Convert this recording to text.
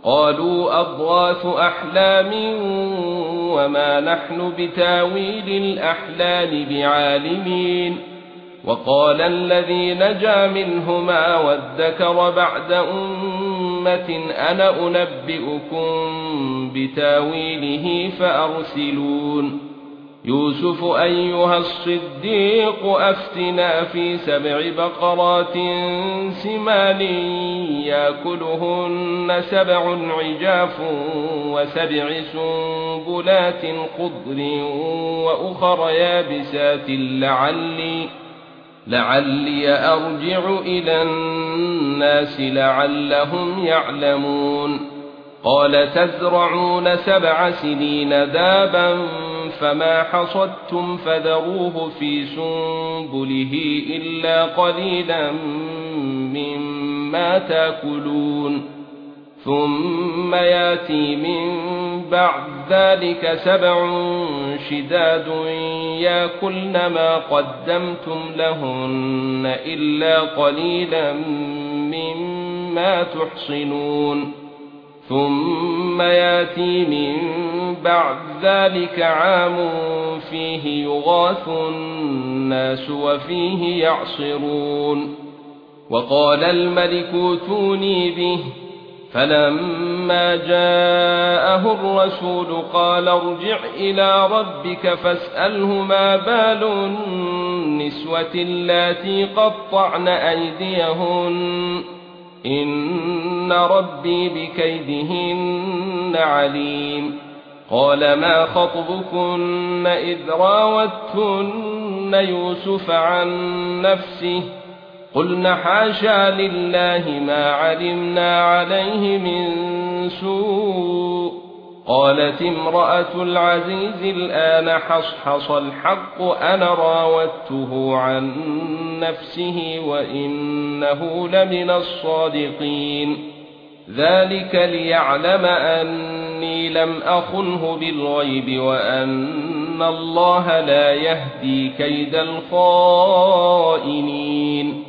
قالوا أضغاث أحلام وما نحن بتاويل الأحلام بعالمين. وقال الذي نجا منهما وادكر بعد أمة أنا أنبئكم بتاويله فأرسلون. يوسف أيها الصديق أفتنا في 7 بقرات سمان يأكلهن 7 عجاف و7 سنبلات خضر وأخر يابسات لعلي أرجع إلى الناس لعلهم يعلمون. قال تزرعون 7 سنين دابا فما حصدتم فذروه في سنبله إلا قليلا مما تأكلون. ثم ياتي من بعد ذلك 7 شداد يأكلن ما قدمتم لهن إلا قليلا مما تحصنون. ثم ياتي من بعد ذلك عام فيه يغاث الناس وفيه يعصرون. وقال الملك ائتوني به فلما جاءه الرسول قال ارجع إلى ربك فاسأله ما بال النسوة اللاتي قطعن أيديهن إن ربي بكيدهن عليم. قال ما خطبكن إذ راوتن يوسف عن نفسه قلنا حاشا لله ما علمنا عليه من سوء. قالت امرأة العزيز الآن حصحص الحق أنا راودته عن نفسه وإنه لمن الصادقين. ذلك ليعلم أني لم أخنه بالغيب وأن الله لا يهدي كيد الخائنين.